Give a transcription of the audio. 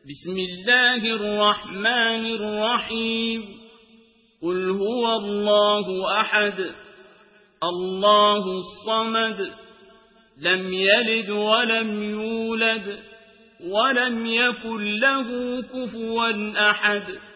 بسم الله الرحمن الرحيم قل هو الله أحد الله الصمد لم يلد ولم يولد ولم يكن له كفوا أحد